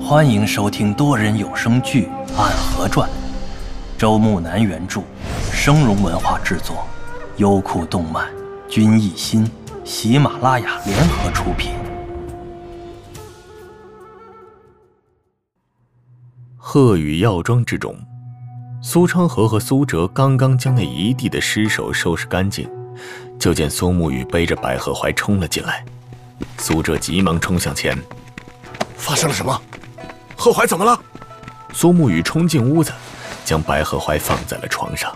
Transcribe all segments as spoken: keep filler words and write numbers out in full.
欢迎收听多人有声剧《暗河传》，周木南原著，生荣文化制作，优酷动漫、君艺新、喜马拉雅联合出品。 鹤羽药庄之中，苏昌河和苏哲刚刚将那一地的尸首收拾干净，就见苏沐雨背着白鹤怀冲了进来。苏哲急忙冲向前：“ 发生了什么？鹤怀怎么了？” 苏沐雨冲进屋子，将白鹤怀放在了床上。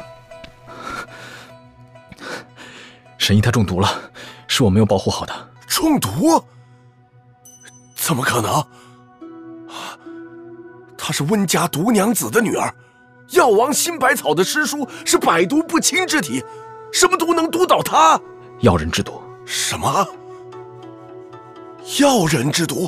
神医他中毒了，是我没有保护好的。 中毒？怎么可能？她是温家毒娘子的女儿，药王新百草的师叔是百毒不侵之体，什么毒能毒倒她？ 药人之毒。 什么？药人之毒？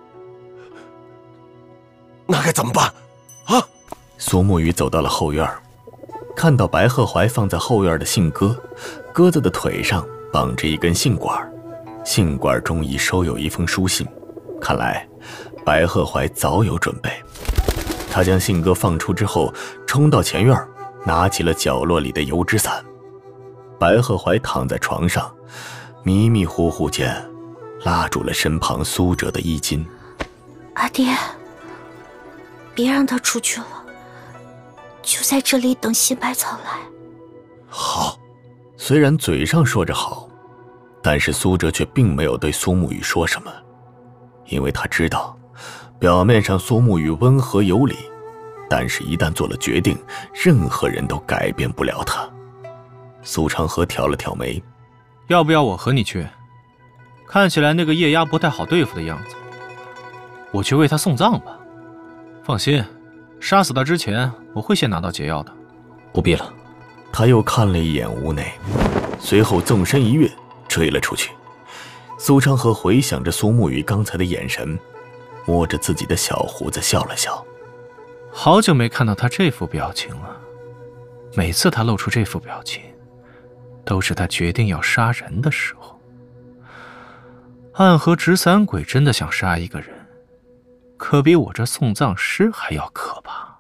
那该怎么办？啊！ 苏沐雨走到了后院，看到白鹤怀放在后院的杏鸽，鸽子的腿上绑着一根杏管，杏管中已收有一封书信，看来白鹤怀早有准备。他将杏鸽放出之后，冲到前院，拿起了角落里的油纸伞。白鹤怀躺在床上，迷迷糊糊间拉住了身旁苏哲的衣襟。 阿爹，别让他出去了，就在这里等新百草来。 好。 虽然嘴上说着好，但是苏哲却并没有对苏沐雨说什么，因为他知道表面上苏沐雨温和有礼，但是一旦做了决定，任何人都改变不了他。苏长河挑了挑眉：“ 要不要我和你去？看起来那个夜鸦不太好对付的样子，我去为他送葬吧。放心，杀死他之前，我会先拿到解药的。” 不必了。 他又看了一眼屋内，随后纵身一跃，追了出去。苏长河回想着苏沐雨刚才的眼神，摸着自己的小胡子笑了笑。 好久没看到他这副表情了，每次他露出这副表情，都是他决定要杀人的时候。暗河执散鬼真的想杀一个人，可比我这送葬师还要可怕。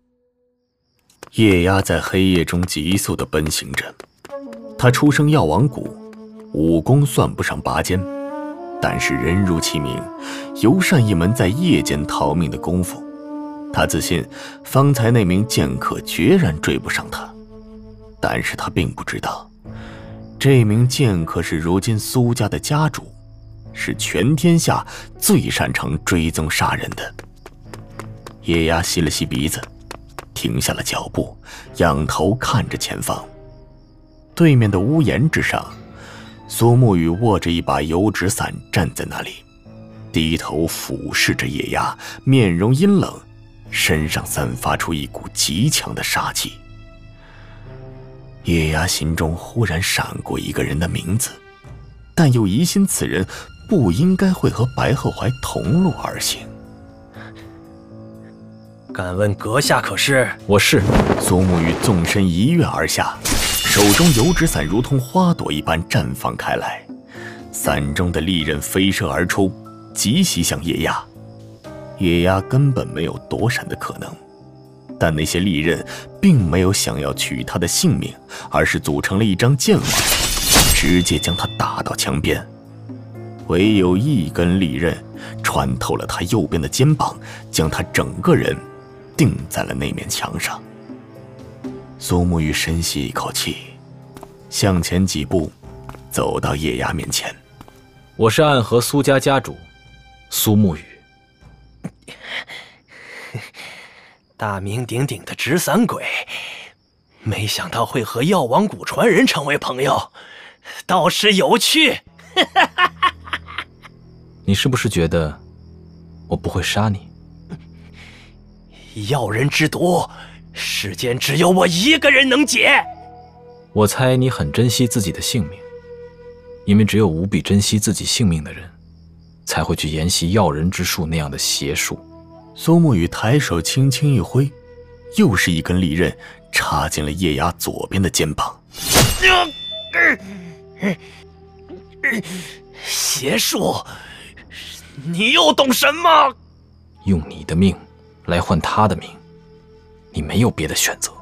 夜鸦在黑夜中急速地奔行着，他出生药王谷，武功算不上拔尖，但是人如其名，尤善一门在夜间逃命的功夫。他自信方才那名剑客决然追不上他，但是他并不知道，这名剑客是如今苏家的家主，是全天下最擅长追踪杀人的。夜鸦吸了吸鼻子，停下了脚步，仰头看着前方。对面的屋檐之上，苏沐雨握着一把油纸伞站在那里，低头俯视着夜鸦，面容阴冷，身上散发出一股极强的杀气。夜鸦心中忽然闪过一个人的名字，但又疑心此人不应该会和白鹤怀同路而行。 敢问阁下可是？ 我是。 苏沐雨纵身一跃而下，手中油纸伞如同花朵一般绽放开来，伞中的利刃飞射而出，急袭向夜鸦。夜鸦根本没有躲闪的可能，但那些利刃并没有想要取他的性命，而是组成了一张剑网，直接将他打到墙边。唯有一根利刃穿透了他右边的肩膀，将他整个人钉在了那面墙上。苏沐雨深吸一口气，向前几步，走到夜鸦面前。 我是暗河苏家家主，苏沐雨。 大名鼎鼎的执散鬼，没想到会和药王谷传人成为朋友，倒是有趣。 你是不是觉得我不会杀你？ 药人之毒，世间只有我一个人能解。 我猜你很珍惜自己的性命，因为只有无比珍惜自己性命的人，才会去研习药人之术那样的邪术。 苏沐雨抬手轻轻一挥，又是一根利刃插进了夜鸦左边的肩膀。 邪术，你又懂什么？ 用你的命来换他的命，你没有别的选择。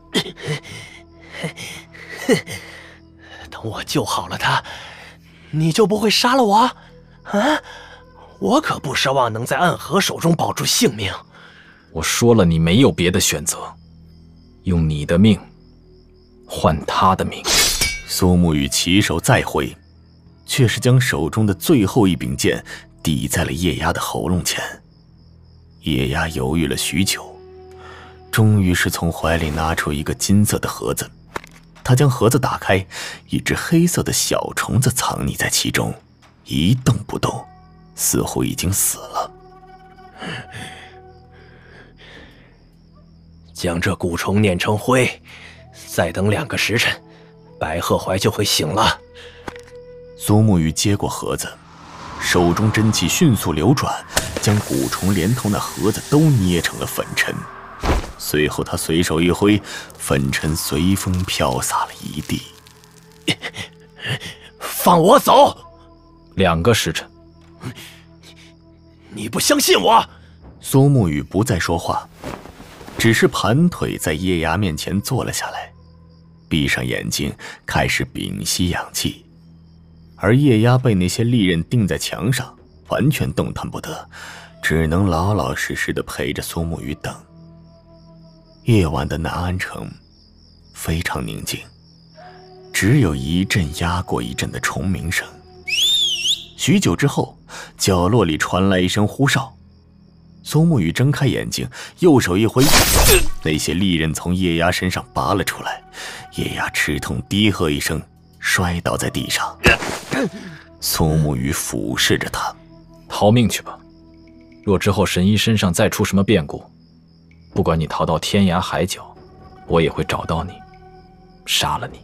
等我救好了他，你就不会杀了我？啊，我可不奢望能在暗河手中保住性命。 我说了，你没有别的选择，用你的命换他的命。 苏沐雨起手再挥，却是将手中的最后一柄剑抵在了叶鸦的喉咙前。叶鸦犹豫了许久，终于是从怀里拿出一个金色的盒子。他将盒子打开，一只黑色的小虫子藏匿在其中，一动不动，似乎已经死了。 将这蛊虫碾成灰，再等两个时辰，白鹤怀就会醒了。 苏沐雨接过盒子，手中真气迅速流转，将蛊虫连同那盒子都捏成了粉尘。随后他随手一挥，粉尘随风飘洒了一地。 放我走！ 两个时辰。 你不相信我？ 苏沐雨不再说话，只是盘腿在叶鸦面前坐了下来，闭上眼睛开始屏息养气。而叶鸦被那些利刃钉在墙上，完全动弹不得，只能老老实实地陪着苏沐雨等。夜晚的南安城非常宁静，只有一阵压过一阵的虫鸣声。许久之后，角落里传来一声呼哨。苏沐雨睁开眼睛，右手一挥，那些利刃从叶鸦身上拔了出来。叶鸦吃痛低喝一声，摔倒在地上。苏沐雨俯视着他， 逃命去吧。若之后神医身上再出什么变故，不管你逃到天涯海角，我也会找到你，杀了你。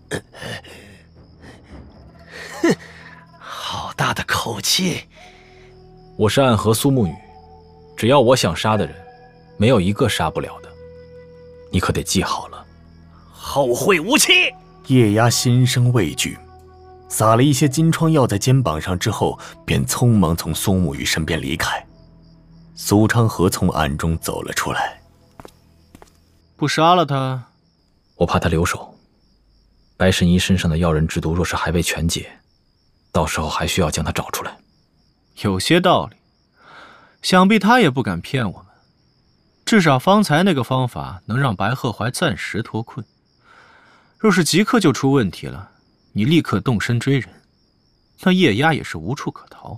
哼，好大的口气！ 我是暗河苏沐雨，只要我想杀的人，没有一个杀不了的。你可得记好了。 后会无期！ 叶鸦心生畏惧，撒了一些金疮药在肩膀上之后，便匆忙从苏沐雨身边离开。苏昌河从暗中走了出来。 不杀了他， 我怕他留手。白神医身上的药人之毒若是还未全解，到时候还需要将他找出来。 有些道理，想必他也不敢骗我们。至少方才那个方法能让白鹤怀暂时脱困。若是即刻就出问题了，你立刻动身追人，那叶鸦也是无处可逃。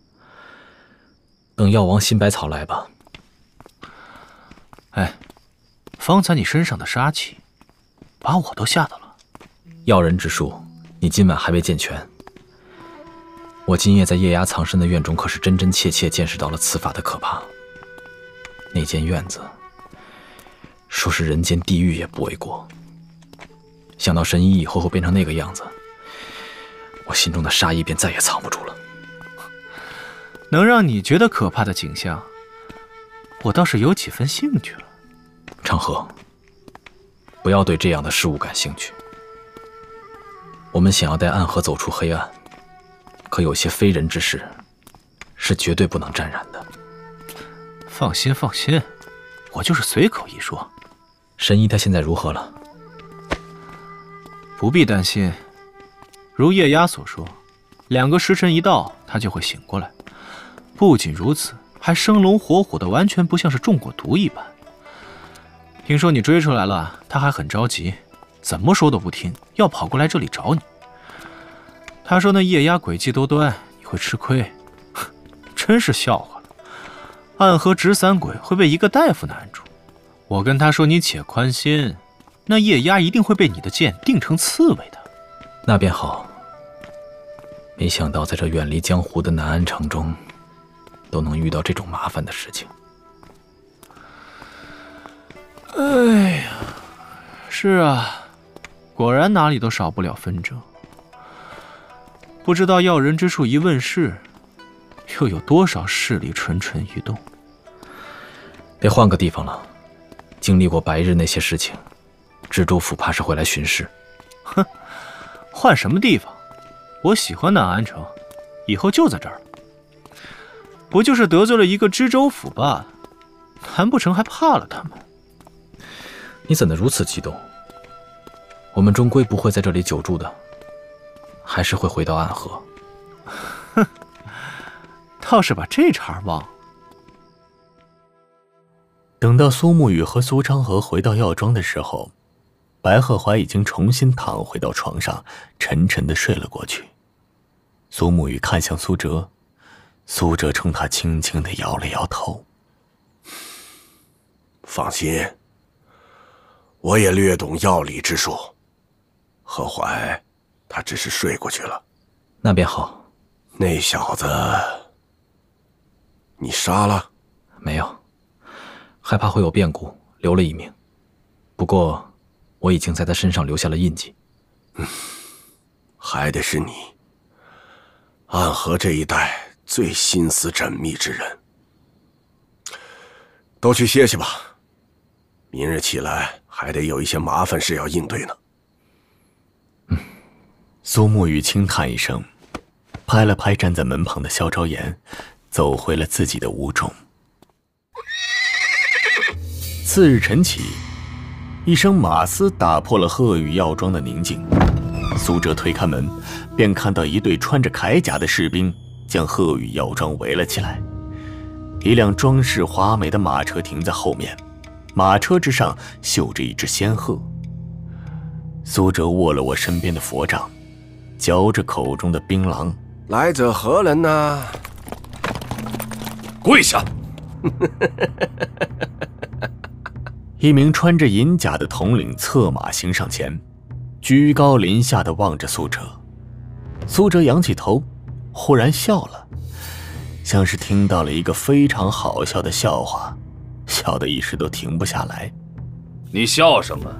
等药王新百草来吧。 哎，方才你身上的杀气，把我都吓到了。 药人之术，你今晚还未健全。我今夜在叶鸦藏身的院中，可是真真切切见识到了此法的可怕。那间院子，说是人间地狱也不为过。想到神医以后会变成那个样子，我心中的杀意便再也藏不住了。 能让你觉得可怕的景象，我倒是有几分兴趣了。 长河，不要对这样的事物感兴趣。我们想要带暗河走出黑暗，可有些非人之事，是绝对不能沾染的。 放心放心，我就是随口一说。 神医他现在如何了？ 不必担心，如叶鸦所说，两个时辰一到，他就会醒过来。不仅如此，还生龙活虎的，完全不像是中过毒一般。听说你追出来了，他还很着急，怎么说都不听，要跑过来这里找你。他说那叶鸦诡计多端，你会吃亏，真是笑话了。暗河执散鬼会被一个大夫难住，我跟他说你且宽心，那叶鸦一定会被你的剑钉成刺猬的。 那便好。没想到在这远离江湖的南安城中，都能遇到这种麻烦的事情。 哎呀，是啊，果然哪里都少不了纷争。不知道药人之术一问世，又有多少势力蠢蠢欲动。 得换个地方了。经历过白日那些事情，知州府怕是会来巡视。 哼，换什么地方？我喜欢南安城，以后就在这儿了。 不就是得罪了一个知州府罢了，难不成还怕了他们？ 你怎能如此激动？我们终归不会在这里久住的，还是会回到暗河。 哼，倒是把这茬忘了。 等到苏沐雨和苏昌河回到药庄的时候，白鹤怀已经重新躺回到床上，沉沉地睡了过去。苏沐雨看向苏哲，苏哲冲他轻轻地摇了摇头。 放心，我也略懂药理之术。贺怀，他只是睡过去了。 那便好。 那小子，你杀了？ 没有，害怕会有变故，留了一命。不过，我已经在他身上留下了印记。 嗯，还得是你，暗河这一带最心思缜密之人。都去歇歇吧，明日起来还得有一些麻烦事要应对呢。 嗯，苏沐雨轻叹一声，拍了拍站在门旁的萧昭言，走回了自己的屋中。次日晨起，一声马嘶打破了鹤羽药庄的宁静。苏哲推开门，便看到一队穿着铠甲的士兵将鹤羽药庄围了起来。一辆装饰华美的马车停在后面，马车之上绣着一只仙鹤。苏哲握了握身边的佛杖，嚼着口中的槟榔。 来者何人呢？ 跪下！一名穿着银甲的统领策马行上前，居高临下地望着苏哲。苏哲仰起头，忽然笑了，像是听到了一个非常好笑的笑话，笑得一时都停不下来。 你笑什么？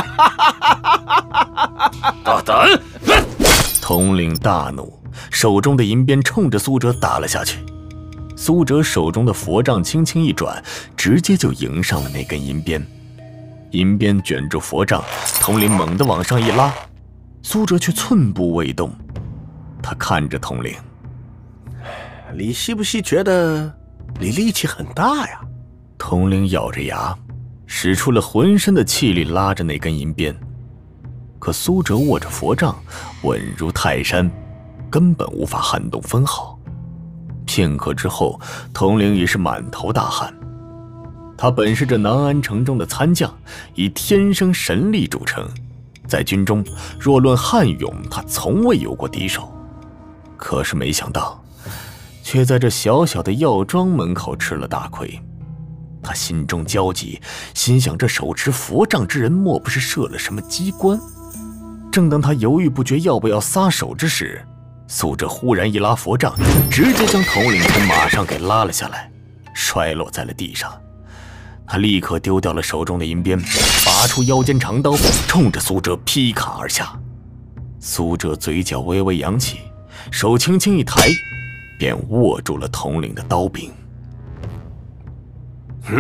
大胆！ 统领大怒，手中的银鞭冲着苏哲打了下去。苏哲手中的佛杖轻轻一转，直接就迎上了那根银鞭。银鞭卷住佛杖，统领猛地往上一拉，苏哲却寸步未动。他看着统领， 你是不是觉得你力气很大呀？ 统领咬着牙，使出了浑身的气力拉着那根银鞭。可苏哲握着佛杖，稳如泰山，根本无法撼动分毫。片刻之后，统领已是满头大汗。他本是这南安城中的参将，以天生神力著称，在军中若论悍勇，他从未有过敌手。可是没想到，却在这小小的药庄门口吃了大亏。他心中焦急，心想这手持佛杖之人莫不是设了什么机关？正当他犹豫不决要不要撒手之时，苏哲忽然一拉佛杖，直接将统领从马上给拉了下来，摔落在了地上。他立刻丢掉了手中的银鞭，拔出腰间长刀，冲着苏哲劈砍而下。苏哲嘴角微微扬起，手轻轻一抬，便握住了统领的刀柄。 嗯，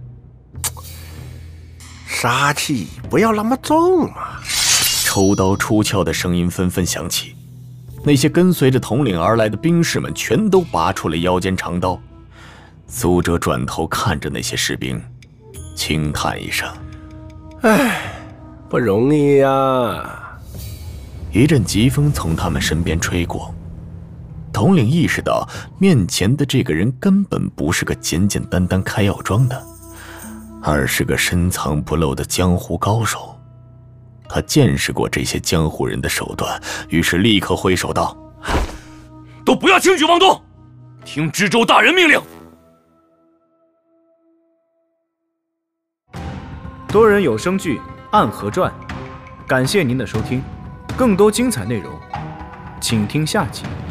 杀气不要那么重嘛！ 抽刀出鞘的声音纷纷响起，那些跟随着统领而来的兵士们全都拔出了腰间长刀。苏哲转头看着那些士兵，轻叹一声：“ 唉，不容易呀。” 一阵疾风从他们身边吹过，统领意识到面前的这个人根本不是个简简单单开药庄的，而是个深藏不露的江湖高手。他见识过这些江湖人的手段，于是立刻挥手道：“ 都不要轻举妄动，听知州大人命令。” 多人有声剧《暗河传》，感谢您的收听，更多精彩内容，请听下集。